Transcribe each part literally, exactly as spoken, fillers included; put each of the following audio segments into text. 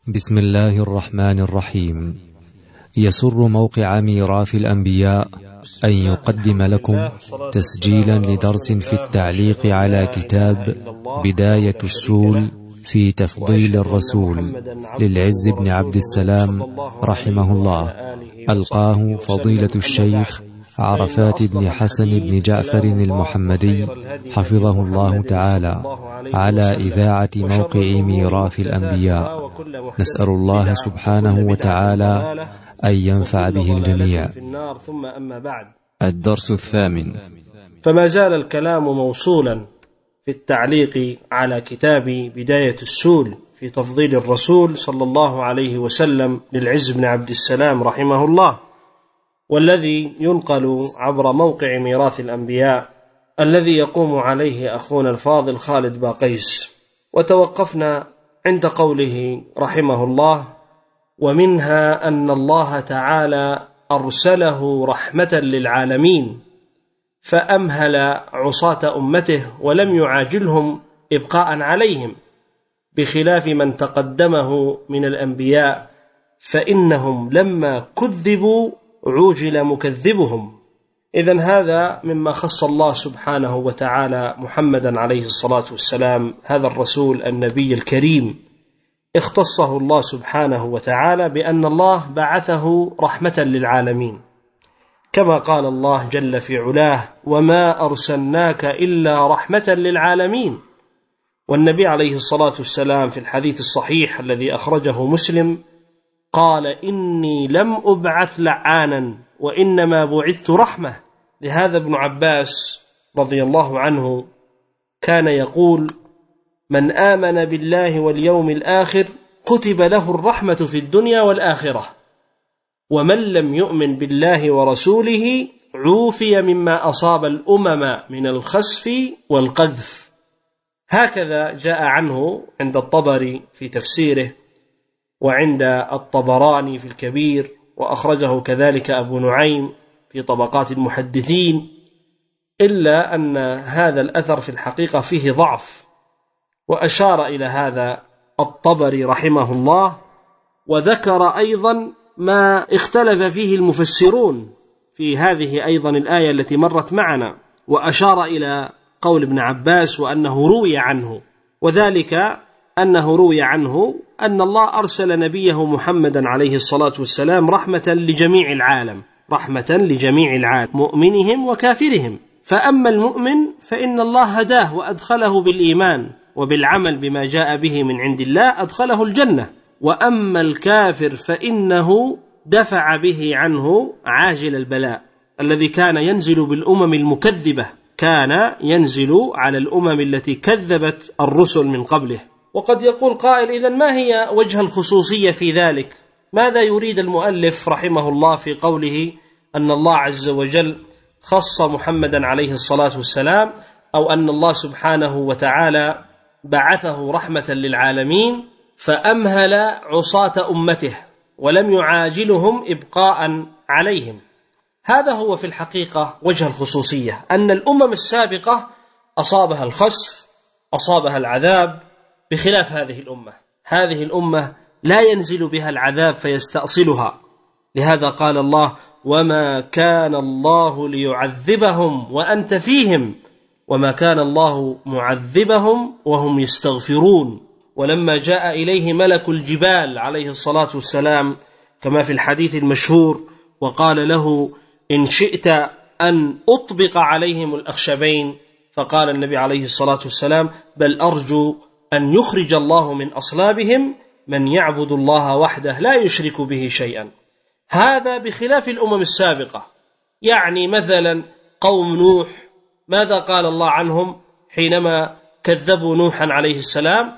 بسم الله الرحمن الرحيم. يسر موقع ميراث الأنبياء أن يقدم لكم تسجيلا لدرس في التعليق على كتاب بداية السول في تفضيل الرسول للعز بن عبد السلام رحمه الله، ألقاه فضيلة الشيخ عرفات بن حسن بن جعفر المحمدي حفظه الله تعالى على إذاعة موقع ميراث الأنبياء. نسأل الله سبحانه وتعالى أن ينفع به الجميع. ثم أما بعد، الدرس الثامن. فما زال الكلام موصولا في التعليق على كتاب بداية السول في تفضيل الرسول صلى الله عليه وسلم للعز بن عبد السلام رحمه الله، والذي ينقل عبر موقع ميراث الأنبياء الذي يقوم عليه أخونا الفاضل خالد باقيس. وتوقفنا عند قوله رحمه الله: ومنها أن الله تعالى أرسله رحمة للعالمين فأمهل عصاة أمته ولم يعاجلهم إبقاء عليهم، بخلاف من تقدمه من الأنبياء فإنهم لما كذبوا عوجل مكذبهم. إذن هذا مما خص الله سبحانه وتعالى محمدا عليه الصلاة والسلام، هذا الرسول النبي الكريم اختصه الله سبحانه وتعالى بأن الله بعثه رحمة للعالمين، كما قال الله جل في علاه: وما أرسلناك إلا رحمة للعالمين. والنبي عليه الصلاة والسلام في الحديث الصحيح الذي أخرجه مسلم قال: إني لم أبعث لعانا وإنما بعثت رحمة. لهذا ابن عباس رضي الله عنه كان يقول: من آمن بالله واليوم الآخر كتب له الرحمة في الدنيا والآخرة، ومن لم يؤمن بالله ورسوله عوفي مما أصاب الأمم من الخسف والقذف. هكذا جاء عنه عند الطبري في تفسيره، وعند الطبراني في الكبير، وأخرجه كذلك أبو نعيم في طبقات المحدثين، إلا أن هذا الأثر في الحقيقة فيه ضعف. وأشار إلى هذا الطبري رحمه الله، وذكر أيضا ما اختلف فيه المفسرون في هذه أيضا الآية التي مرت معنا، وأشار إلى قول ابن عباس وأنه روي عنه، وذلك أنه روي عنه أن الله أرسل نبيه محمدا عليه الصلاة والسلام رحمة لجميع العالم، رحمة لجميع العالم، مؤمنهم وكافرهم. فأما المؤمن فإن الله هداه وأدخله بالإيمان وبالعمل بما جاء به من عند الله أدخله الجنة، وأما الكافر فإنه دفع به عنه عاجل البلاء الذي كان ينزل بالأمم المكذبة، كان ينزل على الأمم التي كذبت الرسل من قبله. وقد يقول قائل: إذن ما هي وجه الخصوصية في ذلك؟ ماذا يريد المؤلف رحمه الله في قوله أن الله عز وجل خص محمدا عليه الصلاة والسلام، أو أن الله سبحانه وتعالى بعثه رحمة للعالمين فأمهل عصاة أمته ولم يعاجلهم إبقاء عليهم؟ هذا هو في الحقيقة وجه الخصوصية، أن الأمم السابقة أصابها الخسف، أصابها العذاب، بخلاف هذه الأمة. هذه الأمة لا ينزل بها العذاب فيستأصلها. لهذا قال الله: وما كان الله ليعذبهم وأنت فيهم وما كان الله معذبهم وهم يستغفرون. ولما جاء إليه ملك الجبال عليه الصلاة والسلام كما في الحديث المشهور وقال له: إن شئت أن أطبق عليهم الأخشبين، فقال النبي عليه الصلاة والسلام: بل أرجو أن يخرج الله من أصلابهم من يعبد الله وحده لا يشرك به شيئا. هذا بخلاف الأمم السابقة. يعني مثلا قوم نوح، ماذا قال الله عنهم حينما كذبوا نوحا عليه السلام؟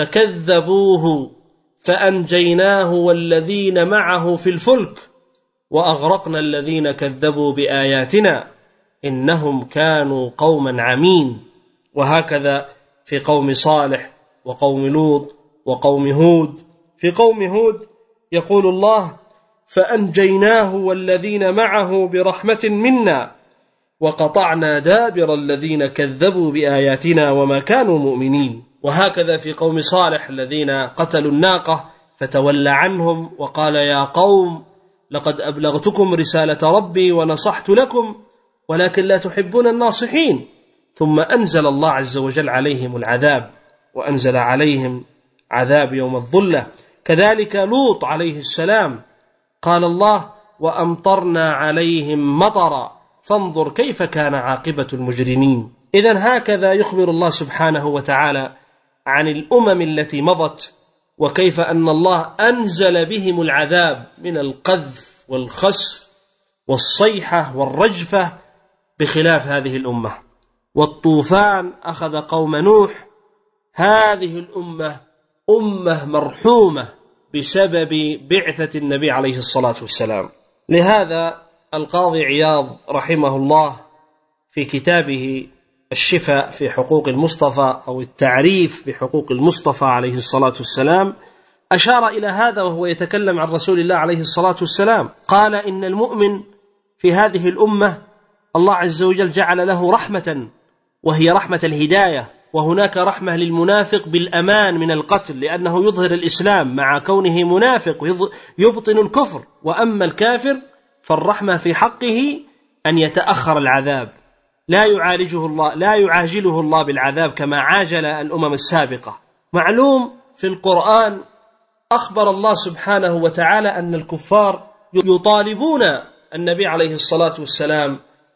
فكذبوه فأنجيناه والذين معه في الفلك وأغرقنا الذين كذبوا بآياتنا إنهم كانوا قوما عمين. وهكذا في قوم صالح وقوم لوط وقوم هود. في قوم هود يقول الله: فأنجيناه والذين معه برحمة منا وقطعنا دابر الذين كذبوا بآياتنا وما كانوا مؤمنين. وهكذا في قوم صالح الذين قتلوا الناقة فتولى عنهم وقال يا قوم لقد أبلغتكم رسالة ربي ونصحت لكم ولكن لا تحبون الناصحين. ثم أنزل الله عز وجل عليهم العذاب، وأنزل عليهم عذاب يوم الظلة. كذلك لوط عليه السلام قال الله وأمطرنا عليهم مطرا فانظر كيف كان عاقبة المجرمين. إذن هكذا يخبر الله سبحانه وتعالى عن الأمم التي مضت، وكيف أن الله أنزل بهم العذاب من القذف والخسف والصيحة والرجفة، بخلاف هذه الأمة. والطوفان أخذ قوم نوح، هذه الأمة أمة مرحومة بسبب بعثة النبي عليه الصلاة والسلام. لهذا القاضي عياض رحمه الله في كتابه الشفاء في حقوق المصطفى أو التعريف بحقوق المصطفى عليه الصلاة والسلام أشار إلى هذا وهو يتكلم عن رسول الله عليه الصلاة والسلام. قال إن المؤمن في هذه الأمة الله عز وجل جعل له رحمة، وهي رحمة الهداية، وهناك رحمة للمنافق بالأمان من القتل لأنه يظهر الإسلام مع كونه منافق يبطن الكفر. وأما الكافر فالرحمة في حقه أن يتأخر العذاب، لا يعالجه الله لا يعاجله الله بالعذاب كما عاجل الأمم السابقة. معلوم في القرآن أخبر الله سبحانه وتعالى أن الكفار يطالبون النبي عليه الصلاة والسلام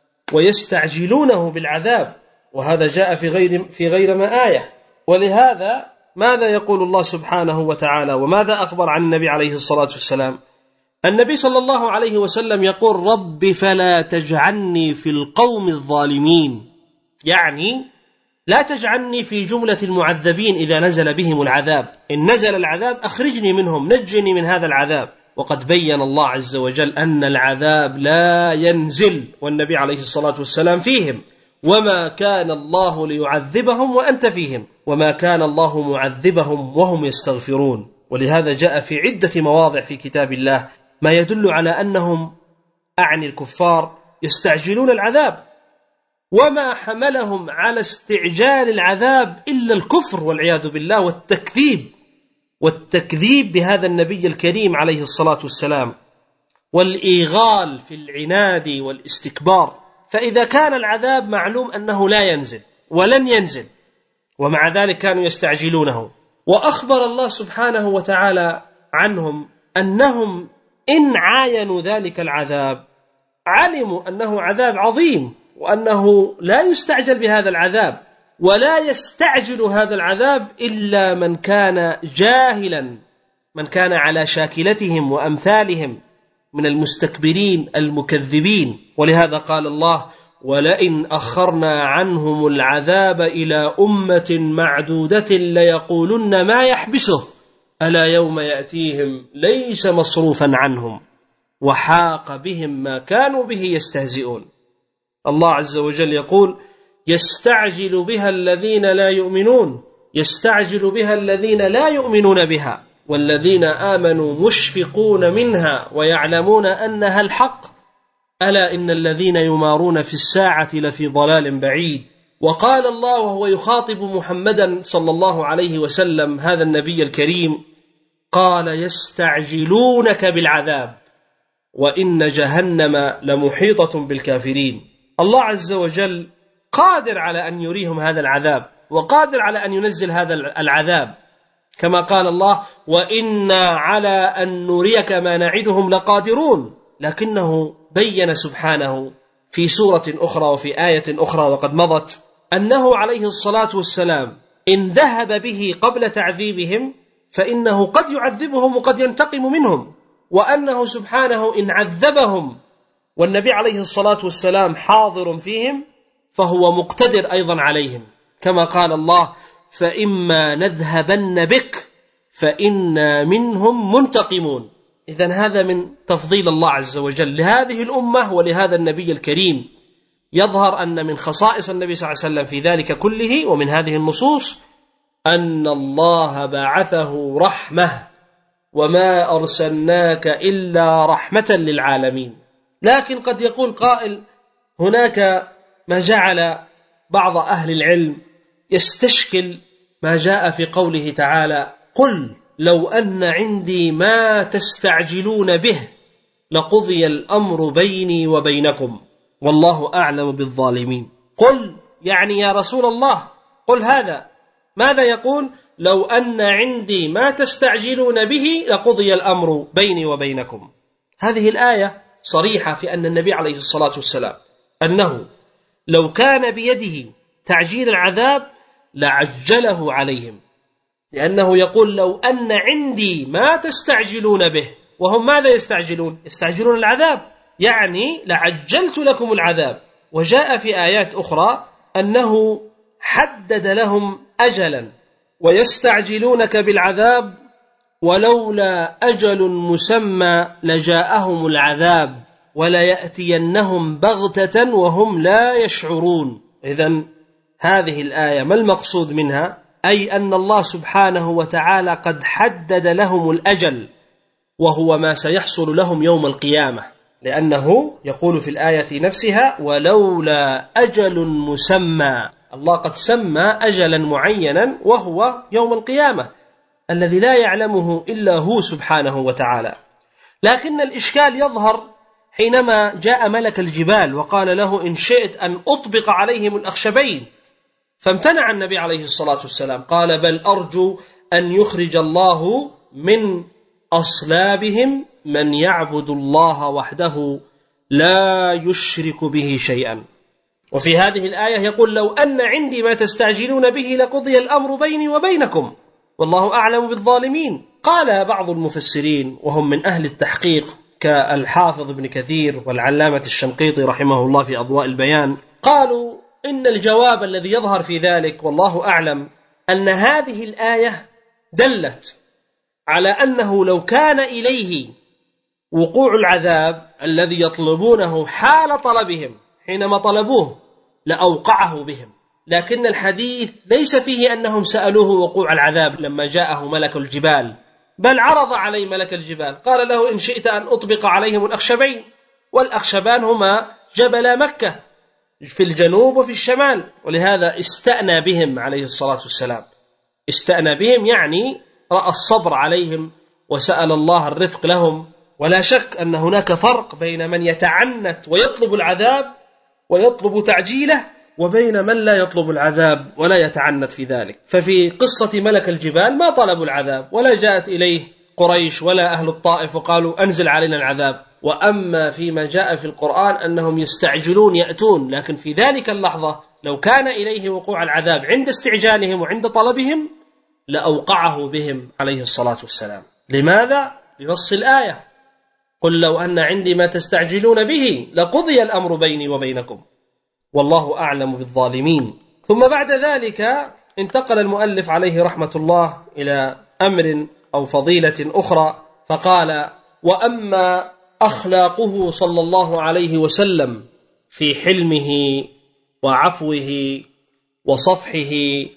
ويستعجلونه بالعذاب، وهذا جاء في غير في غير ما آية. ولهذا ماذا يقول الله سبحانه وتعالى وماذا أخبر عن النبي عليه الصلاة والسلام؟ النبي صلى الله عليه وسلم يقول رب فلا تجعلني في القوم الظالمين، يعني لا تجعلني في جملة المعذبين إذا نزل بهم العذاب، إن نزل العذاب أخرجني منهم، نجني من هذا العذاب. وقد بين الله عز وجل أن العذاب لا ينزل والنبي عليه الصلاة والسلام فيهم، وما كان الله ليعذبهم وأنت فيهم وما كان الله معذبهم وهم يستغفرون. ولهذا جاء في عدة مواضع في كتاب الله ما يدل على أنهم أعني الكفار يستعجلون العذاب، وما حملهم على استعجال العذاب إلا الكفر والعياذ بالله والتكذيب والتكذيب بهذا النبي الكريم عليه الصلاة والسلام والإيغال في العناد والاستكبار. فإذا كان العذاب معلوم أنه لا ينزل ولن ينزل، ومع ذلك كانوا يستعجلونه. وأخبر الله سبحانه وتعالى عنهم أنهم إن عاينوا ذلك العذاب علموا أنه عذاب عظيم، وأنه لا يستعجل بهذا العذاب، ولا يستعجل هذا العذاب إلا من كان جاهلا، من كان على شاكلتهم وأمثالهم من المستكبرين المكذبين. ولهذا قال الله ولئن أخرنا عنهم العذاب إلى أمة معدودة ليقولن ما يحبسه ألا يوم يأتيهم ليس مصروفا عنهم وحاق بهم ما كانوا به يستهزئون. الله عز وجل يقول يستعجل بها الذين لا يؤمنون يستعجل بها الذين لا يؤمنون بها والذين آمنوا مشفقون منها ويعلمون أنها الحق ألا إن الذين يمارون في الساعة لفي ضلال بعيد. وقال الله وهو يخاطب محمدا صلى الله عليه وسلم هذا النبي الكريم قال يستعجلونك بالعذاب وإن جهنم لمحيطة بالكافرين. الله عز وجل قادر على أن يريهم هذا العذاب، وقادر على أن ينزل هذا العذاب، كما قال الله وإنا على أن نريك ما نعدهم لقادرون. لكنه بين سبحانه في سورة أخرى وفي آية أخرى وقد مضت أنه عليه الصلاة والسلام إن ذهب به قبل تعذيبهم فإنه قد يعذبهم وقد ينتقم منهم، وأنه سبحانه إن عذبهم والنبي عليه الصلاة والسلام حاضر فيهم فهو مقتدر أيضا عليهم، كما قال الله فإما نذهبن بك فإنا منهم منتقمون. إذن هذا من تفضيل الله عز وجل لهذه الأمة ولهذا النبي الكريم. يظهر أن من خصائص النبي صلى الله عليه وسلم في ذلك كله ومن هذه النصوص أن الله بعثه رحمة وما أرسلناك إلا رحمة للعالمين. لكن قد يقول قائل هناك ما جعل بعض أهل العلم يستشكل ما جاء في قوله تعالى قل لو أن عندي ما تستعجلون به لقضي الأمر بيني وبينكم والله أعلم بالظالمين. قل يعني يا رسول الله قل هذا. ماذا يقول؟ لو أن عندي ما تستعجلون به لقضي الأمر بيني وبينكم. هذه الآية صريحة في أن النبي عليه الصلاة والسلام أنه لو كان بيده تعجيل العذاب لعجله عليهم، لأنه يقول لو أن عندي ما تستعجلون به، وهم ماذا يستعجلون؟ يستعجلون العذاب، يعني لعجلت لكم العذاب. وجاء في آيات أخرى أنه حدد لهم أجلا ويستعجلونك بالعذاب ولولا أجل مسمى لجاءهم العذاب وليأتينهم بغتة وهم لا يشعرون. إذن هذه الآية ما المقصود منها؟ أي أن الله سبحانه وتعالى قد حدد لهم الأجل وهو ما سيحصل لهم يوم القيامة، لأنه يقول في الآية نفسها ولولا أجل مسمى. الله قد سمى أجلا معينا وهو يوم القيامة الذي لا يعلمه إلا هو سبحانه وتعالى. لكن الإشكال يظهر حينما جاء ملك الجبال وقال له إن شئت أن أطبق عليهم الأخشبين، فامتنع النبي عليه الصلاة والسلام، قال بل أرجو أن يخرج الله من أصلابهم من يعبد الله وحده لا يشرك به شيئا. وفي هذه الآية يقول لو أن عندي ما تستعجلون به لقضي الأمر بيني وبينكم والله أعلم بالظالمين. قال بعض المفسرين وهم من أهل التحقيق كالحافظ ابن كثير والعلامة الشنقيطي رحمه الله في أضواء البيان، قالوا إن الجواب الذي يظهر في ذلك والله أعلم أن هذه الآية دلت على أنه لو كان إليه وقوع العذاب الذي يطلبونه حال طلبهم حينما طلبوه لأوقعه بهم، لكن الحديث ليس فيه أنهم سألوه وقوع العذاب لما جاءه ملك الجبال، بل عرض عليه ملك الجبال قال له إن شئت أن أطبق عليهم الأخشبين، والأخشبان هما جبل مكة في الجنوب وفي الشمال، ولهذا استأنى بهم عليه الصلاة والسلام. استأنى بهم يعني رأى الصبر عليهم وسأل الله الرفق لهم. ولا شك أن هناك فرق بين من يتعنت ويطلب العذاب ويطلب تعجيله وبين من لا يطلب العذاب ولا يتعنت في ذلك. ففي قصة ملك الجبال ما طلبوا العذاب ولا جاءت إليه قريش ولا أهل الطائف وقالوا أنزل علينا العذاب. وأما فيما جاء في القرآن أنهم يستعجلون يأتون، لكن في ذلك اللحظة لو كان إليه وقوع العذاب عند استعجالهم وعند طلبهم لأوقعه بهم عليه الصلاة والسلام. لماذا؟ لنص الآية قل لو أن عندي ما تستعجلون به لقضي الأمر بيني وبينكم والله أعلم بالظالمين. ثم بعد ذلك انتقل المؤلف عليه رحمة الله إلى أمر أو فضيلة أخرى، فقال وأما أخلاقه صلى الله عليه وسلم في حلمه وعفوه وصفحه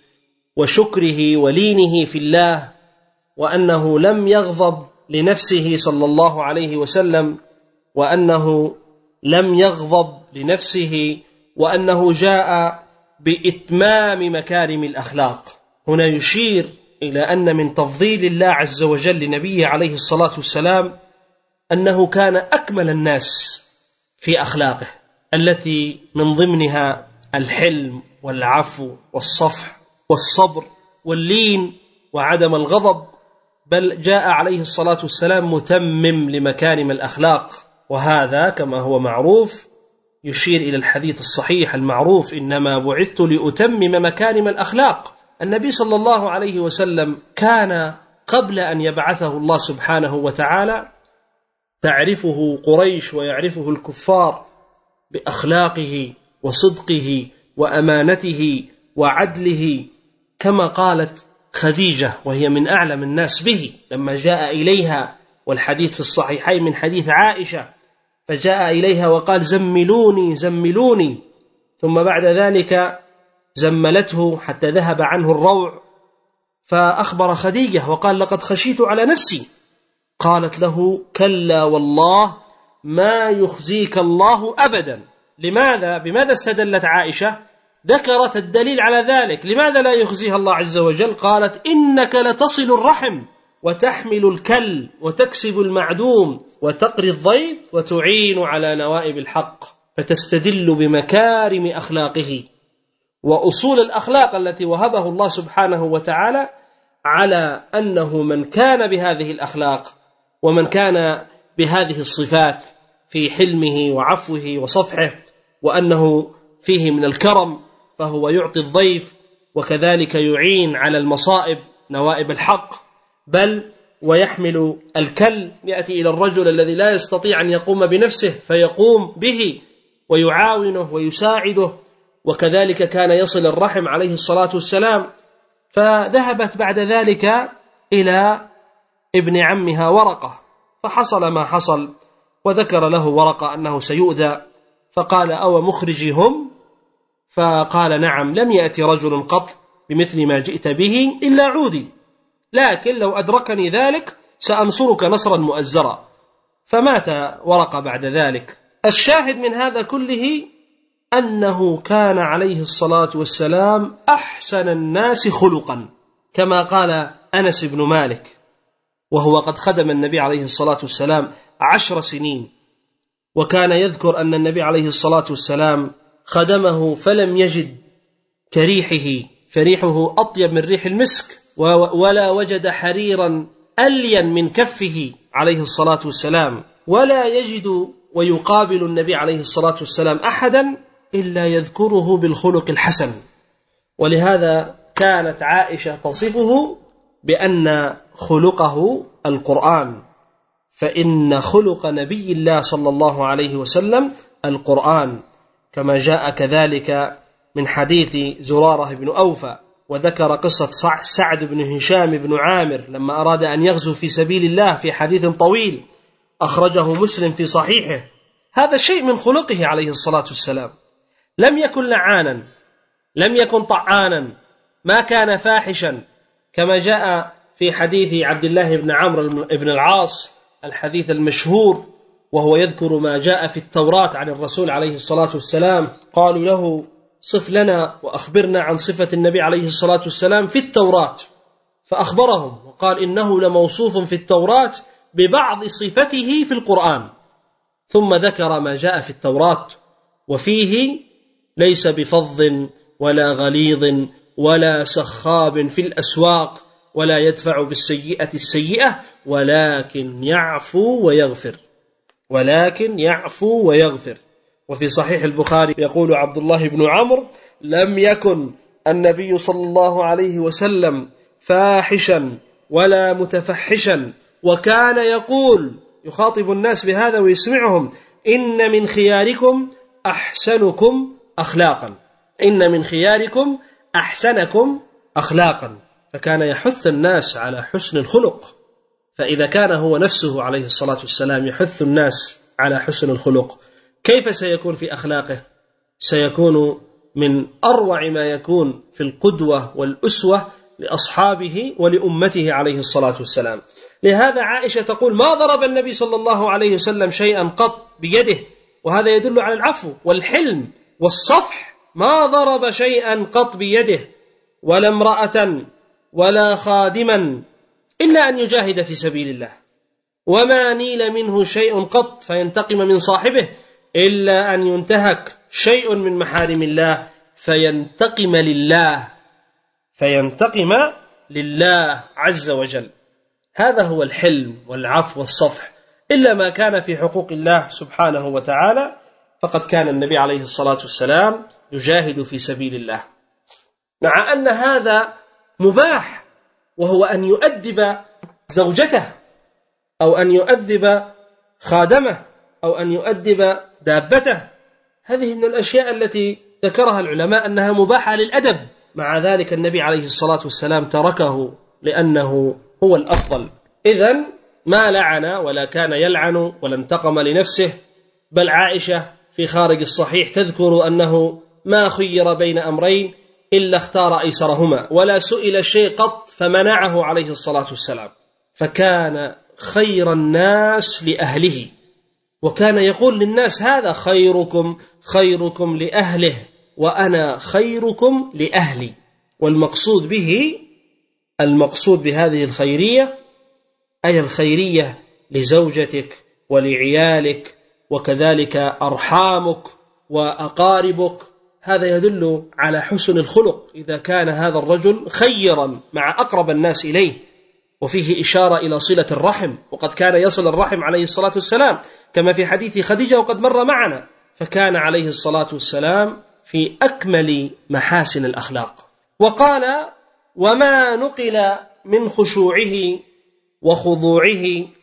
وشكره ولينه في الله، وأنه لم يغضب لنفسه صلى الله عليه وسلم، وأنه لم يغضب لنفسه، وأنه جاء بإتمام مكارم الأخلاق. هنا يشير إلى أن من تفضيل الله عز وجل لنبيه عليه الصلاة والسلام أنه كان أكمل الناس في أخلاقه التي من ضمنها الحلم والعفو والصفح والصبر واللين وعدم الغضب، بل جاء عليه الصلاة والسلام متمم لمكارم الأخلاق. وهذا كما هو معروف يشير إلى الحديث الصحيح المعروف إنما بعثت لأتمم مكارم الأخلاق. النبي صلى الله عليه وسلم كان قبل أن يبعثه الله سبحانه وتعالى تعرفه قريش ويعرفه الكفار بأخلاقه وصدقه وأمانته وعدله، كما قالت خديجة وهي من أعلم الناس به لما جاء إليها، والحديث في الصحيحين من حديث عائشة، فجاء إليها وقال زملوني زملوني، ثم بعد ذلك زملته حتى ذهب عنه الروع، فأخبر خديجة وقال لقد خشيت على نفسي، قالت له كلا والله ما يخزيك الله أبدا. لماذا؟ بماذا استدلت عائشة؟ ذكرت الدليل على ذلك. لماذا لا يخزيها الله عز وجل؟ قالت إنك لتصل الرحم وتحمل الكل وتكسب المعدوم وتقري الضيف وتعين على نوائب الحق، فتستدل بمكارم أخلاقه وأصول الأخلاق التي وهبه الله سبحانه وتعالى على أنه من كان بهذه الأخلاق ومن كان بهذه الصفات في حلمه وعفوه وصفحه، وأنه فيه من الكرم فهو يعطي الضيف وكذلك يعين على المصائب نوائب الحق، بل ويحمل الكل، يأتي إلى الرجل الذي لا يستطيع أن يقوم بنفسه فيقوم به ويعاونه ويساعده، وكذلك كان يصل الرحم عليه الصلاة والسلام. فذهبت بعد ذلك إلى ابن عمها ورقة، فحصل ما حصل، وذكر له ورقة أنه سيؤذى، فقال: أو مخرجي هم؟ فقال: نعم، لم يأتي رجل قط بمثل ما جئت به إلا عودي، لكن لو أدركني ذلك سأنصرك نصرا مؤزرا. فمات ورقة بعد ذلك. الشاهد من هذا كله أنه كان عليه الصلاة والسلام أحسن الناس خلقا، كما قال أنس بن مالك، وهو قد خدم النبي عليه الصلاة والسلام عشر سنين، وكان يذكر أن النبي عليه الصلاة والسلام خدمه فلم يجد كريحه، فريحه أطيب من ريح المسك، ولا وجد حريرا ألين من كفه عليه الصلاة والسلام، ولا يجد ويقابل النبي عليه الصلاة والسلام أحدا إلا يذكره بالخلق الحسن. ولهذا كانت عائشة تصفه بأن خلقه القرآن، فإن خلق نبي الله صلى الله عليه وسلم القرآن، كما جاء كذلك من حديث زرارة بن أوفى. وذكر قصة سعد بن هشام بن عامر لما أراد أن يغزو في سبيل الله في حديث طويل أخرجه مسلم في صحيحه. هذا شيء من خلقه عليه الصلاة والسلام، لم يكن لعانا، لم يكن طعانا، ما كان فاحشا، كما جاء في حديث عبد الله بن عمرو بن العاص الحديث المشهور، وهو يذكر ما جاء في التوراة عن الرسول عليه الصلاة والسلام. قالوا له: صف لنا وأخبرنا عن صفة النبي عليه الصلاة والسلام في التوراة، فأخبرهم وقال: إنه لموصوف في التوراة ببعض صفته في القرآن، ثم ذكر ما جاء في التوراة، وفيه: ليس بفظ ولا غليظ ولا سخاب في الأسواق ولا يدفع بالسيئة السيئة ولكن يعفو ويغفر، ولكن يعفو ويغفر. وفي صحيح البخاري يقول عبد الله بن عمرو: لم يكن النبي صلى الله عليه وسلم فاحشا ولا متفحشا، وكان يقول، يخاطب الناس بهذا ويسمعهم: إن من خياركم أحسنكم أخلاقا، إن من خياركم أحسنكم أخلاقا. فكان يحث الناس على حسن الخلق، فإذا كان هو نفسه عليه الصلاة والسلام يحث الناس على حسن الخلق، كيف سيكون في أخلاقه؟ سيكون من أروع ما يكون في القدوة والأسوة لأصحابه ولأمته عليه الصلاة والسلام. لهذا عائشة تقول: ما ضرب النبي صلى الله عليه وسلم شيئا قط بيده، وهذا يدل على العفو والحلم والصفح. ما ضرب شيئا قط بيده، ولا امرأة ولا خادما، إلا أن يجاهد في سبيل الله، وما نيل منه شيء قط فينتقم من صاحبه إلا أن ينتهك شيء من محارم الله فينتقم لله، فينتقم لله عز وجل. هذا هو الحلم والعفو والصفح. إلا ما كان في حقوق الله سبحانه وتعالى فقد كان النبي عليه الصلاة والسلام يجاهد في سبيل الله، مع أن هذا مباح، وهو أن يؤدب زوجته أو أن يؤدب خادمه أو أن يؤدب دابته. هذه من الأشياء التي ذكرها العلماء أنها مباحة للأدب، مع ذلك النبي عليه الصلاة والسلام تركه لأنه هو الأفضل. إذن ما لعن ولا كان يلعن ولا انتقم لنفسه، بل عائشة في خارج الصحيح تذكر أنه ما خير بين أمرين إلا اختار أيسرهما، ولا سئل شيء قط فمنعه عليه الصلاة والسلام، فكان خير الناس لأهله، وكان يقول للناس: هذا خيركم خيركم لأهله وأنا خيركم لأهلي. والمقصود به، المقصود بهذه الخيرية أي الخيرية لزوجتك ولعيالك، وكذلك أرحامك وأقاربك. هذا يدل على حسن الخلق إذا كان هذا الرجل خيرا مع أقرب الناس إليه، وفيه إشارة إلى صلة الرحم، وقد كان يصل الرحم عليه الصلاة والسلام كما في حديث خديجة وقد مر معنا، فكان عليه الصلاة والسلام في أكمل محاسن الأخلاق. وقال: وما نقل من خشوعه وخضوعه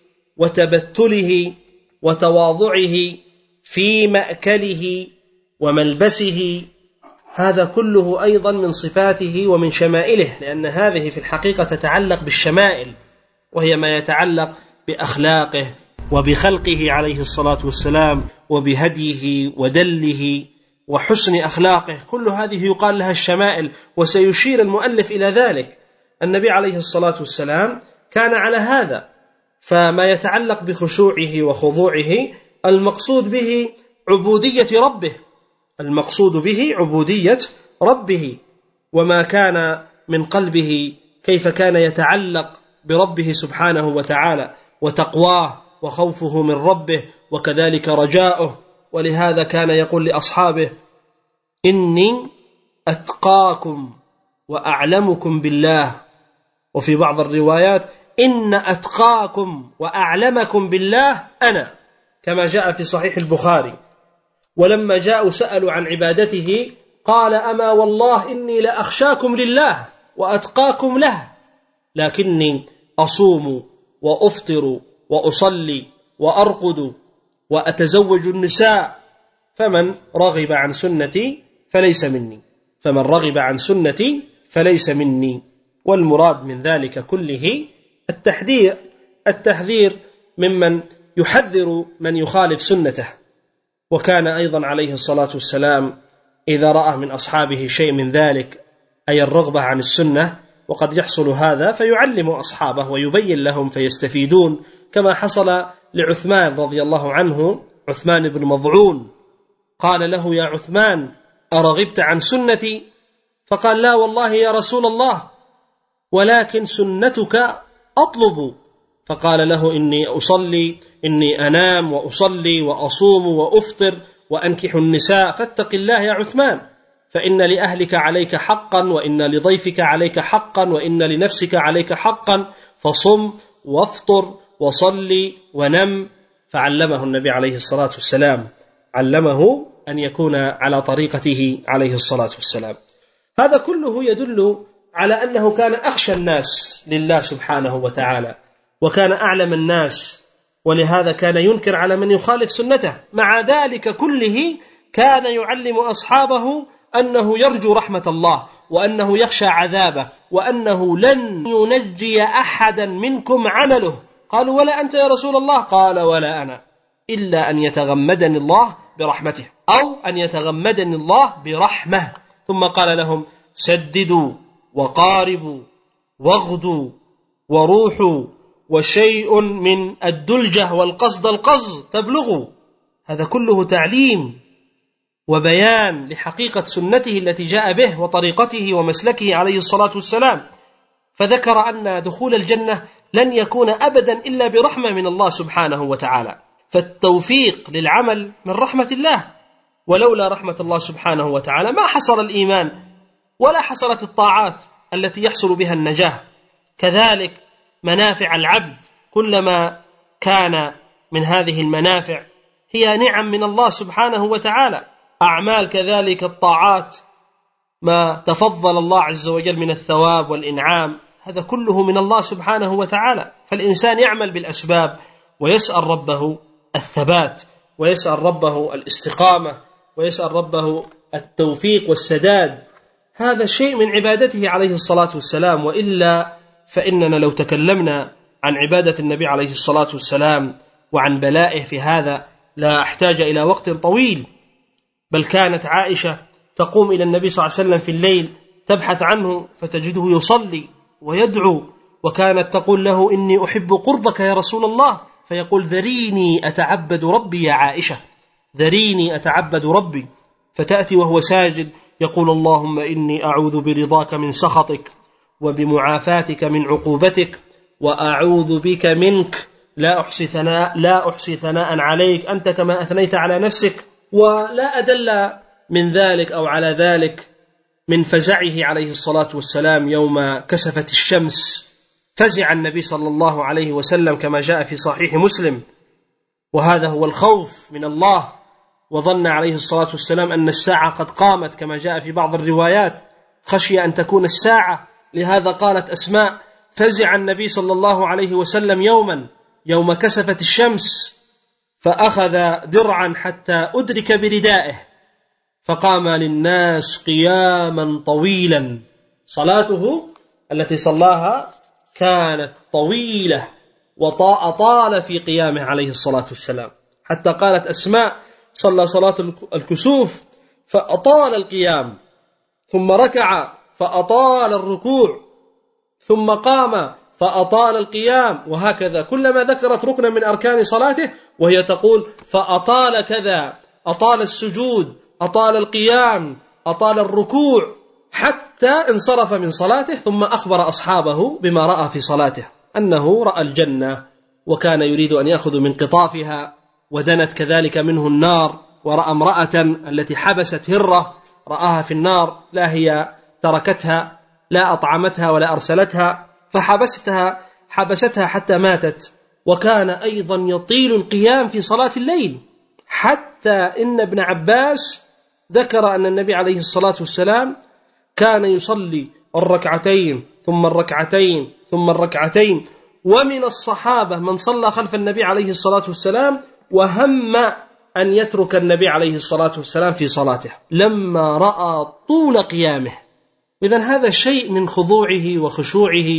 وتبتله وتواضعه في مأكله وملبسه، هذا كله أيضا من صفاته ومن شمائله، لأن هذه في الحقيقة تتعلق بالشمائل، وهي ما يتعلق بأخلاقه وبخلقه عليه الصلاة والسلام وبهديه ودله وحسن أخلاقه. كل هذه يقال لها الشمائل، وسيشير المؤلف إلى ذلك. النبي عليه الصلاة والسلام كان على هذا، فما يتعلق بخشوعه وخضوعه المقصود به عبودية ربه، المقصود به عبودية ربه، وما كان من قلبه كيف كان يتعلق بربه سبحانه وتعالى، وتقواه وخوفه من ربه، وكذلك رجاؤه. ولهذا كان يقول لأصحابه: إني أتقاكم وأعلمكم بالله، وفي بعض الروايات: إن أتقاكم وأعلمكم بالله أنا، كما جاء في صحيح البخاري. ولما جاءوا سألوا عن عبادته قال: أما والله إني لأخشاكم لله وأتقاكم له، لكني أصوم وأفطر وأصلي وأرقد وأتزوج النساء، فمن رغب عن سنتي فليس مني، فمن رغب عن سنتي فليس مني. والمراد من ذلك كله التحذير التحذير ممن يحذر من يخالف سنته. وكان أيضا عليه الصلاة والسلام إذا رأى من أصحابه شيء من ذلك، أي الرغبة عن السنة، وقد يحصل هذا، فيعلم أصحابه ويبين لهم فيستفيدون، كما حصل لعثمان رضي الله عنه، عثمان بن مضعون، قال له: يا عثمان أرغبت عن سنتي؟ فقال: لا والله يا رسول الله، ولكن سنتك أطلب. فقال له: إني أصلي، إني أنام وأصلي وأصوم وأفطر وأنكح النساء، فاتق الله يا عثمان، فإن لأهلك عليك حقا، وإن لضيفك عليك حقا، وإن لنفسك عليك حقا، فصم وافطر وصلي ونم. فعلمه النبي عليه الصلاة والسلام، علمه أن يكون على طريقته عليه الصلاة والسلام. هذا كله يدل على أنه كان أخشى الناس لله سبحانه وتعالى، وكان أعلم الناس، ولهذا كان ينكر على من يخالف سنته. مع ذلك كله كان يعلم أصحابه أنه يرجو رحمة الله، وأنه يخشى عذابه، وأنه لن ينجي أحدا منكم عمله. قالوا: ولا أنت يا رسول الله؟ قال: ولا أنا، إلا أن يتغمدني الله برحمته، أو أن يتغمدني الله برحمة. ثم قال لهم: سددوا وقاربوا واغدوا وروحوا، وشيء من الدلجة والقصد القصد تبلغوا. هذا كله تعليم وبيان لحقيقة سنته التي جاء به وطريقته ومسلكه عليه الصلاة والسلام. فذكر أن دخول الجنة لن يكون أبدا إلا برحمة من الله سبحانه وتعالى، فالتوفيق للعمل من رحمة الله، ولولا رحمة الله سبحانه وتعالى ما حصل الإيمان ولا حصلت الطاعات التي يحصل بها النجاة. كذلك منافع العبد، كلما كان من هذه المنافع هي نعم من الله سبحانه وتعالى. أعمال كذلك الطاعات، ما تفضل الله عز وجل من الثواب والإنعام، هذا كله من الله سبحانه وتعالى. فالإنسان يعمل بالأسباب ويسأل ربه الثبات، ويسأل ربه الاستقامة، ويسأل ربه التوفيق والسداد. هذا شيء من عبادته عليه الصلاة والسلام. وإلا فإننا لو تكلمنا عن عبادة النبي عليه الصلاة والسلام وعن بلائه في هذا لا أحتاج إلى وقت طويل. بل كانت عائشة تقوم إلى النبي صلى الله عليه وسلم في الليل تبحث عنه فتجده يصلي ويدعو، وكانت تقول له: إني أحب قربك يا رسول الله، فيقول: ذريني أتعبد ربي يا عائشة، ذريني أتعبد ربي. فتأتي وهو ساجد يقول: اللهم إني أعوذ برضاك من سخطك وبمعافاتك من عقوبتك وأعوذ بك منك لا أحصي ثناء لا أحصي ثناء عليك أنت كما أثنيت على نفسك. ولا أدل من ذلك أو على ذلك من فزعه عليه الصلاة والسلام يوم كسفت الشمس. فزع النبي صلى الله عليه وسلم كما جاء في صحيح مسلم، وهذا هو الخوف من الله، وظن عليه الصلاة والسلام أن الساعة قد قامت كما جاء في بعض الروايات، خشي أن تكون الساعة. لهذا قالت أسماء: فزع النبي صلى الله عليه وسلم يوما يوم كسفت الشمس فأخذ درعا حتى أدرك بردائه فقام للناس قياما طويلا. صلاته التي صلاها كانت طويلة وطال في قيامه عليه الصلاة والسلام، حتى قالت أسماء: صلى صلاة الكسوف فأطال القيام، ثم ركع فأطال الركوع، ثم قام فأطال القيام، وهكذا كلما ذكرت ركنا من أركان صلاته وهي تقول فأطال كذا، أطال السجود، أطال القيام، أطال الركوع، حتى انصرف من صلاته. ثم أخبر أصحابه بما رأى في صلاته، أنه رأى الجنة وكان يريد أن يأخذ من قطافها، ودنت كذلك منه النار، ورأى امرأة التي حبست هرة رآها في النار، لا هي تركتها، لا أطعمتها ولا أرسلتها، فحبستها حبستها حتى ماتت. وكان أيضا يطيل القيام في صلاة الليل، حتى إن ابن عباس ذكر أن النبي عليه الصلاة والسلام كان يصلي الركعتين ثم الركعتين ثم الركعتين، ومن الصحابة من صلى خلف النبي عليه الصلاة والسلام وهم أن يترك النبي عليه الصلاة والسلام في صلاته لما رأى طول قيامه. إذن هذا شيء من خضوعه وخشوعه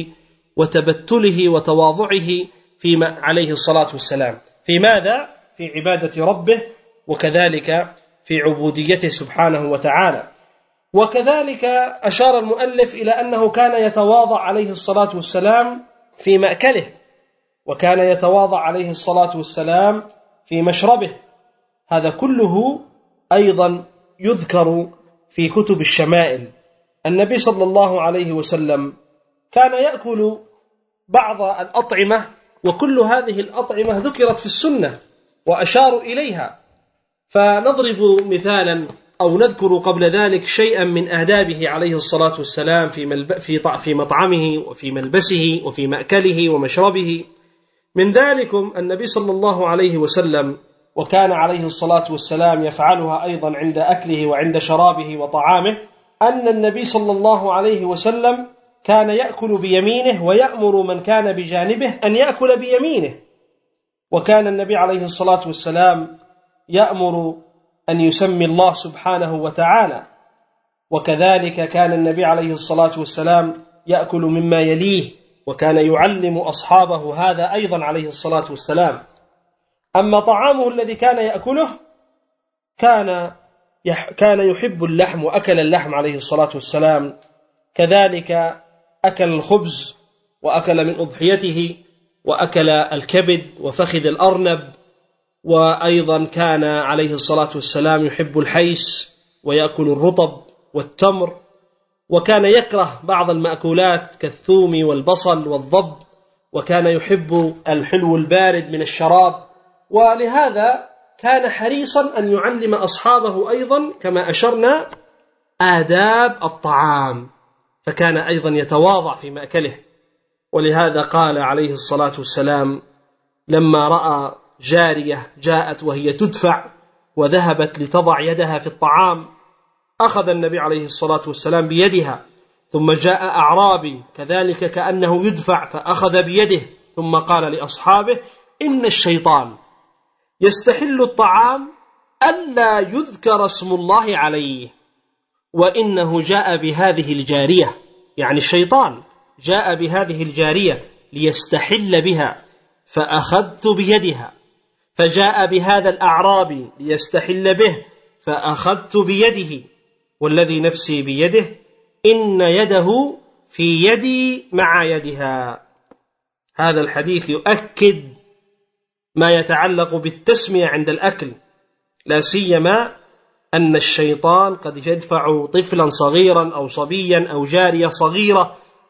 وتبتله وتواضعه في عليه الصلاة والسلام في ماذا؟ في عبادة ربه، وكذلك في عبوديته سبحانه وتعالى. وكذلك أشار المؤلف إلى أنه كان يتواضع عليه الصلاة والسلام في مأكله، وكان يتواضع عليه الصلاة والسلام في مشربه. هذا كله أيضا يذكر في كتب الشمائل. النبي صلى الله عليه وسلم كان يأكل بعض الأطعمة، وكل هذه الأطعمة ذكرت في السنة وأشاروا إليها. فنضرب مثالا أو نذكر قبل ذلك شيئا من آدابه عليه الصلاة والسلام في ملب... في ط... في مطعمه وفي ملبسه وفي مأكله ومشربه. من ذلكم النبي صلى الله عليه وسلم، وكان عليه الصلاة والسلام يفعلها أيضا عند أكله وعند شرابه وطعامه، أن النبي صلى الله عليه وسلم كان يأكل بيمينه ويأمر من كان بجانبه أن يأكل بيمينه. وكان النبي عليه الصلاة والسلام يأمر أن يسمي الله سبحانه وتعالى. وكذلك كان النبي عليه الصلاة والسلام يأكل مما يليه، وكان يعلم أصحابه هذا أيضا عليه الصلاة والسلام. أما طعامه الذي كان يأكله كان يح كان يحب اللحم، وأكل اللحم عليه الصلاة والسلام. كذلك أكل الخبز، وأكل من أضحيته، وأكل الكبد وفخذ الأرنب. وأيضا كان عليه الصلاة والسلام يحب الحيس ويأكل الرطب والتمر. وكان يكره بعض المأكولات كالثوم والبصل والضب، وكان يحب الحلو البارد من الشراب. ولهذا كان حريصا أن يعلم أصحابه أيضا كما أشرنا آداب الطعام، فكان أيضا يتواضع في مأكله. ولهذا قال عليه الصلاة والسلام لما رأى جارية جاءت وهي تدفع وذهبت لتضع يدها في الطعام، أخذ النبي عليه الصلاة والسلام بيدها. ثم جاء أعرابي كذلك كأنه يدفع فأخذ بيده، ثم قال لأصحابه: إن الشيطان يستحل الطعام ألا يذكر اسم الله عليه، وإنه جاء بهذه الجارية، يعني الشيطان جاء بهذه الجارية ليستحل بها، فأخذت بيدها. فجاء بهذا الأعرابي ليستحل به، فأخذت بيده، والذي نفسي بيده إن يده في يدي مع يدها. هذا الحديث يؤكد ما يتعلق بالتسمية عند الأكل، لا سيما أن الشيطان قد يدفع طفلا صغيرا أو صبيا أو جارية صغيرة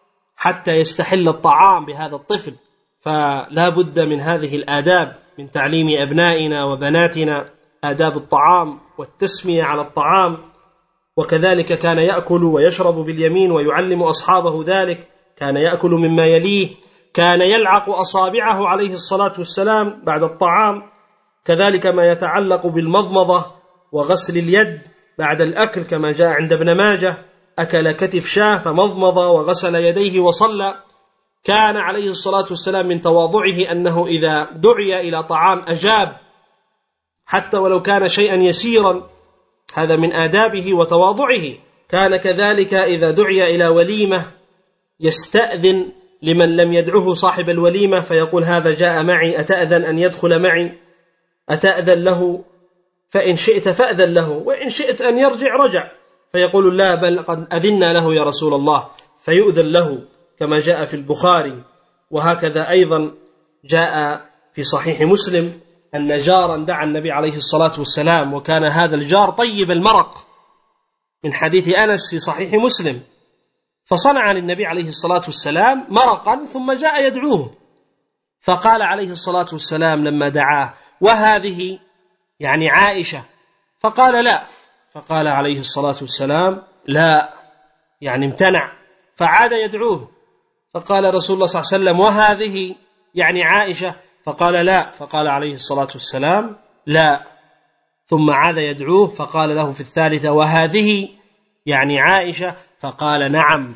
حتى يستحل الطعام بهذا الطفل. فلا بد من هذه الآداب من تعليم أبنائنا وبناتنا آداب الطعام والتسمية على الطعام. وكذلك كان يأكل ويشرب باليمين ويعلم أصحابه ذلك، كان يأكل مما يليه، كان يلعق أصابعه عليه الصلاة والسلام بعد الطعام، كذلك ما يتعلق بالمضمضة وغسل اليد بعد الأكل كما جاء عند ابن ماجه، أكل كتف شاه فمضمض وغسل يديه وصلى. كان عليه الصلاة والسلام من تواضعه أنه إذا دعي إلى طعام أجاب حتى ولو كان شيئا يسيرا، هذا من آدابه وتواضعه. كان كذلك إذا دعي إلى وليمة يستأذن لمن لم يدعه صاحب الوليمة فيقول هذا جاء معي أتأذن أن يدخل معي، أتأذن له؟ فإن شئت فأذن له، وإن شئت أن يرجع رجع، فيقول لا بل قد أذنا له يا رسول الله، فيؤذن له كما جاء في البخاري. وهكذا أيضا جاء في صحيح مسلم أن جارا دعا النبي عليه الصلاة والسلام، وكان هذا الجار طيب المرق من حديث أنس في صحيح مسلم، فصنع للنبي عليه الصلاة والسلام مرقا ثم جاء يدعوه، فقال عليه الصلاة والسلام لما دعاه وهذه يعني عائشة، فقال لا، فقال عليه الصلاة والسلام لا يعني امتنع، فعاد يدعوه، فقال رسول الله صلى الله عليه وسلم وهذه يعني عائشة، فقال لا، فقال عليه الصلاة والسلام لا، ثم عاد يدعوه فقال له في الثالثة وهذه يعني عائشة، فقال نعم،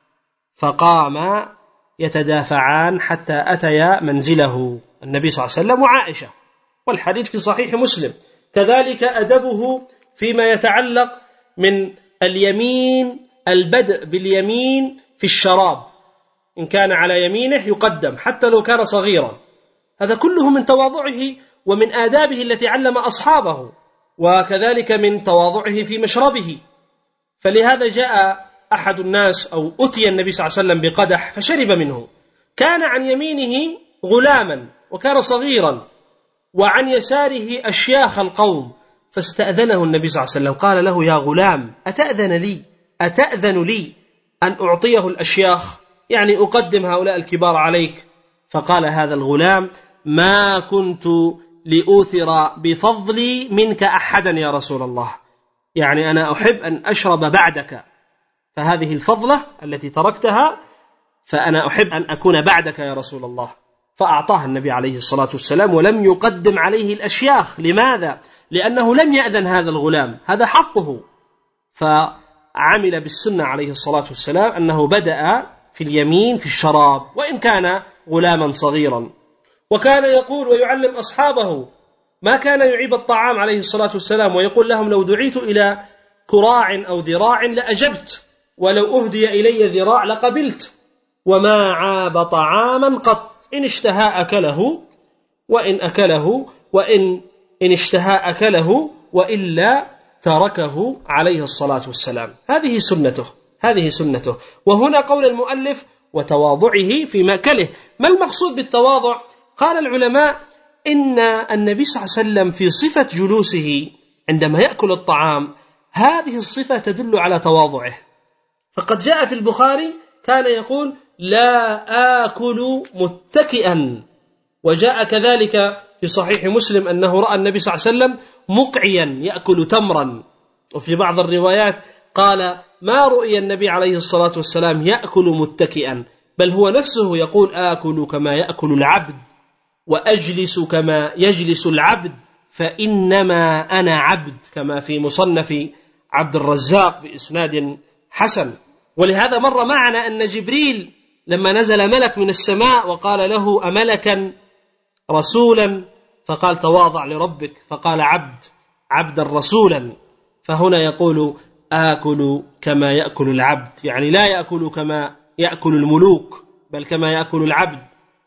فقام يتدافعان حتى أتيا منزله النبي صلى الله عليه وسلم وعائشة، والحديث في صحيح مسلم. كذلك أدبه فيما يتعلق من اليمين، البدء باليمين في الشراب، إن كان على يمينه يقدم حتى لو كان صغيرا، هذا كله من تواضعه ومن آدابه التي علم أصحابه، وكذلك من تواضعه في مشربه. فلهذا جاء أحد الناس أو أتي النبي صلى الله عليه وسلم بقدح فشرب منه، كان عن يمينه غلاما وكان صغيرا، وعن يساره أشياخ القوم، فاستأذنه النبي صلى الله عليه وسلم، قال له يا غلام أتأذن لي أتأذن لي أن أعطيه الأشياخ، يعني أقدم هؤلاء الكبار عليك؟ فقال هذا الغلام ما كنت لأوثر بفضلي منك أحدا يا رسول الله، يعني أنا أحب أن أشرب بعدك، فهذه الفضلة التي تركتها فأنا أحب أن أكون بعدك يا رسول الله. فأعطاها النبي عليه الصلاة والسلام ولم يقدم عليه الأشياخ. لماذا؟ لأنه لم يأذن هذا الغلام، هذا حقه. فعمل بالسنة عليه الصلاة والسلام أنه بدأ في اليمين في الشراب وإن كان غلاما صغيرا. وكان يقول ويعلم أصحابه، ما كان يعيب الطعام عليه الصلاة والسلام، ويقول لهم لو دعيت إلى كراع أو ذراع لأجبت، ولو أهدي إلي ذراع لقبلت، وما عاب طعاما قط، إن اشتهى أكله وإن أكله وإن إن اشتهى أكله وإلا تركه عليه الصلاة والسلام. هذه سنته هذه سنته. وهنا قول المؤلف وتواضعه في مأكله. ما المقصود بالتواضع؟ قال العلماء إن النبي صلى الله عليه وسلم في صفة جلوسه عندما يأكل الطعام هذه الصفة تدل على تواضعه. فقد جاء في البخاري كان يقول لا آكل متكئا، وجاء كذلك في صحيح مسلم أنه رأى النبي صلى الله عليه وسلم مقعيا يأكل تمرا، وفي بعض الروايات قال ما رؤي النبي عليه الصلاة والسلام يأكل متكئا، بل هو نفسه يقول آكل كما يأكل العبد وأجلس كما يجلس العبد فإنما أنا عبد، كما في مصنف عبد الرزاق بإسناد حسن. ولهذا مر معنا أن جبريل لما نزل ملك من السماء وقال له أملكا رسولا، فقال تواضع لربك، فقال عبد عبدا رسولا. فهنا يقول آكل كما يأكل العبد، يعني لا يأكل كما يأكل الملوك بل كما يأكل العبد،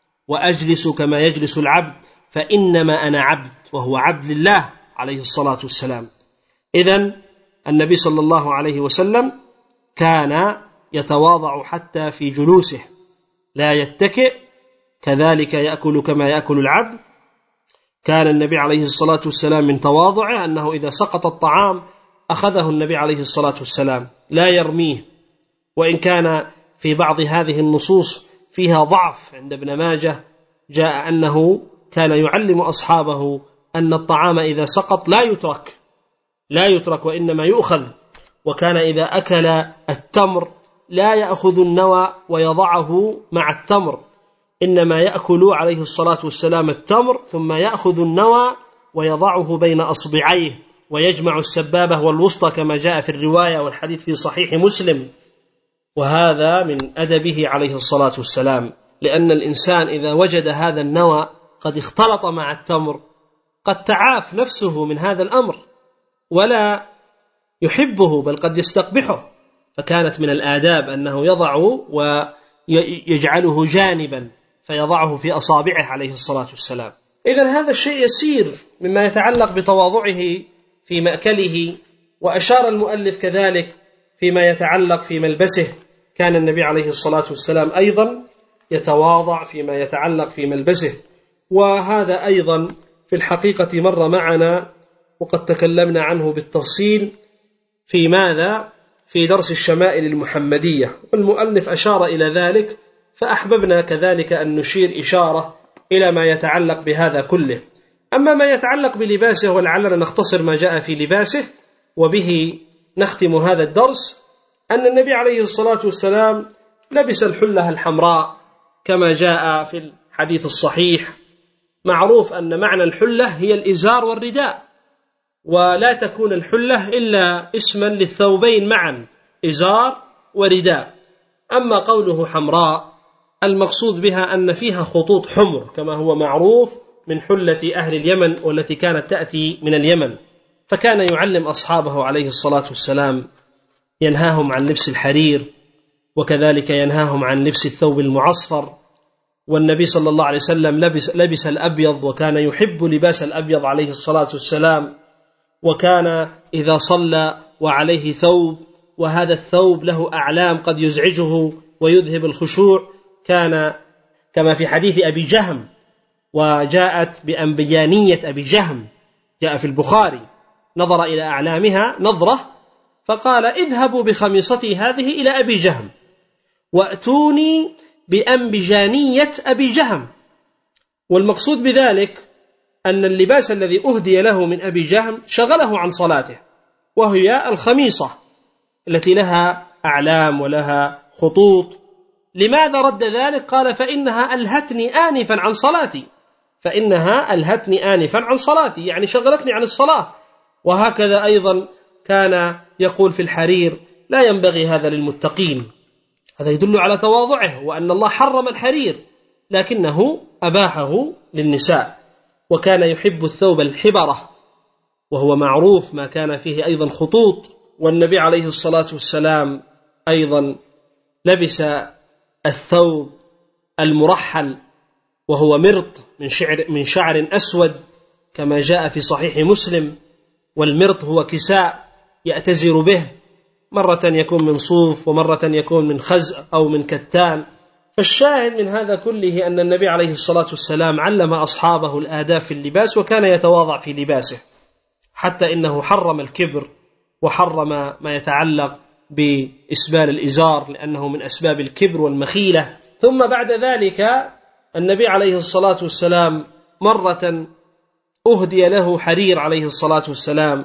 وأجلس كما يجلس العبد فإنما أنا عبد، وهو عبد لله عليه الصلاة والسلام. إذن النبي صلى الله عليه وسلم كان يتواضع حتى في جلوسه، لا يتكئ، كذلك يأكل كما يأكل العبد. كان النبي عليه الصلاة والسلام من تواضعه أنه إذا سقط الطعام أخذه النبي عليه الصلاة والسلام لا يرميه، وإن كان في بعض هذه النصوص فيها ضعف. عند ابن ماجه جاء أنه كان يعلم أصحابه أن الطعام إذا سقط لا يترك لا يترك وإنما يؤخذ، وكان إذا أكل التمر لا يأخذ النوى ويضعه مع التمر، إنما يأكل عليه الصلاة والسلام التمر ثم يأخذ النوى ويضعه بين أصبعيه ويجمع السبابة والوسطى كما جاء في الرواية والحديث في صحيح مسلم. وهذا من أدبه عليه الصلاة والسلام، لأن الإنسان إذا وجد هذا النوى قد اختلط مع التمر قد تعاف نفسه من هذا الأمر ولا يحبه بل قد يستقبحه، فكانت من الآداب أنه يضع ويجعله جانبا فيضعه في أصابعه عليه الصلاة والسلام. إذن هذا الشيء يسير مما يتعلق بتواضعه في مأكله. وأشار المؤلف كذلك فيما يتعلق في ملبسه، كان النبي عليه الصلاة والسلام أيضا يتواضع فيما يتعلق في ملبسه، وهذا أيضا في الحقيقة مر معنا وقد تكلمنا عنه بالتفصيل في ماذا؟ في درس الشمائل المحمدية، والمؤلف أشار إلى ذلك، فأحببنا كذلك أن نشير إشارة إلى ما يتعلق بهذا كله. أما ما يتعلق بلباسه، ولعلنا نختصر ما جاء في لباسه وبه نختم هذا الدرس، أن النبي عليه الصلاة والسلام لبس الحلة الحمراء كما جاء في الحديث الصحيح. معروف أن معنى الحلة هي الإزار والرداء، ولا تكون الحلة إلا اسما للثوبين معا، إزار ورداء. أما قوله حمراء المقصود بها أن فيها خطوط حمر كما هو معروف من حلة أهل اليمن والتي كانت تأتي من اليمن. فكان يعلم أصحابه عليه الصلاة والسلام، ينهاهم عن لبس الحرير، وكذلك ينهاهم عن لبس الثوب المعصفر. والنبي صلى الله عليه وسلم لبس, لبس الأبيض، وكان يحب لباس الأبيض عليه الصلاة والسلام. وكان إذا صلى وعليه ثوب وهذا الثوب له أعلام قد يزعجه ويذهب الخشوع، كان كما في حديث أبي جهم، وجاءت بأنبيانية أبي جهم، جاء في البخاري، نظر إلى أعلامها نظرة فقال اذهبوا بخميصتي هذه إلى أبي جهم وأتوني بأنبجانية أبي جهم. والمقصود بذلك أن اللباس الذي أهدي له من أبي جهم شغله عن صلاته، وهي الخميصة التي لها أعلام ولها خطوط. لماذا رد ذلك؟ قال فإنها ألهتني آنفا عن صلاتي، فإنها ألهتني آنفا عن صلاتي، يعني شغلتني عن الصلاة. وهكذا أيضا كان يقول في الحرير لا ينبغي هذا للمتقين. هذا يدل على تواضعه وأن الله حرم الحرير لكنه أباحه للنساء. وكان يحب الثوب الحبرة، وهو معروف ما كان فيه أيضا خطوط. والنبي عليه الصلاة والسلام أيضا لبس الثوب المرحل، وهو مرط من شعر, من شعر أسود كما جاء في صحيح مسلم. والمرط هو كساء يأتزر به، مرة يكون من صوف ومرة يكون من خزء أو من كتان. فالشاهد من هذا كله أن النبي عليه الصلاة والسلام علم أصحابه الآداب في اللباس، وكان يتواضع في لباسه، حتى إنه حرم الكبر وحرم ما يتعلق بإسبال الإزار لأنه من أسباب الكبر والمخيلة. ثم بعد ذلك النبي عليه الصلاة والسلام مرة أهدي له حرير عليه الصلاة والسلام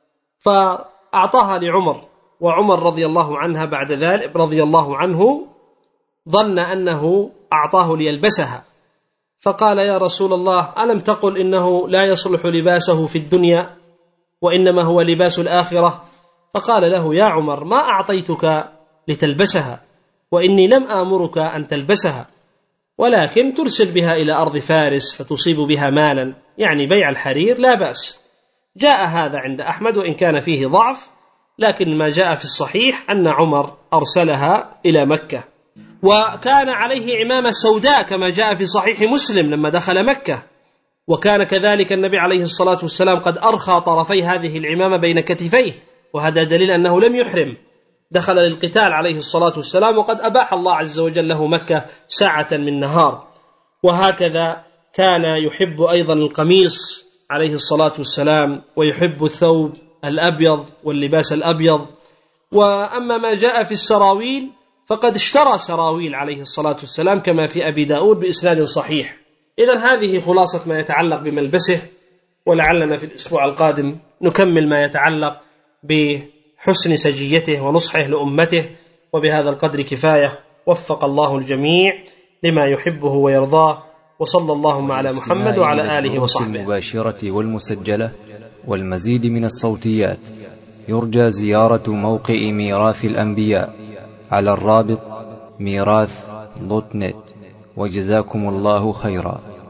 فأعطاها لعمر، وعمر رضي الله عنها بعد ذلك رضي الله عنه ظن أنه أعطاه ليلبسها، فقال يا رسول الله ألم تقل إنه لا يصلح لباسه في الدنيا وإنما هو لباس الآخرة؟ فقال له يا عمر ما أعطيتك لتلبسها، وإني لم آمرك أن تلبسها، ولكن ترسل بها إلى أرض فارس فتصيب بها مالا، يعني بيع الحرير لا بأس. جاء هذا عند أحمد وإن كان فيه ضعف، لكن ما جاء في الصحيح أن عمر أرسلها إلى مكة. وكان عليه عمامة سوداء كما جاء في صحيح مسلم لما دخل مكة، وكان كذلك النبي عليه الصلاة والسلام قد أرخى طرفي هذه العمامة بين كتفيه، وهذا دليل أنه لم يحرم، دخل للقتال عليه الصلاة والسلام وقد أباح الله عز وجل له مكة ساعة من نهار. وهكذا كان يحب أيضا القميص عليه الصلاة والسلام، ويحب الثوب الأبيض واللباس الأبيض. وأما ما جاء في السراويل فقد اشترى سراويل عليه الصلاة والسلام كما في أبي داود بإسناد صحيح. إذن هذه خلاصة ما يتعلق بملبسه، ولعلنا في الأسبوع القادم نكمل ما يتعلق بحسن سجيته ونصحه لأمته. وبهذا القدر كفاية، وفق الله الجميع لما يحبه ويرضاه، وصلى اللهم على محمد وعلى آله وصحبه. المباشرة والمسجلة والمزيد من الصوتيات يرجى زيارة موقع ميراث الأنبياء على الرابط ميراث دوت نت. وجزاكم الله خيرا.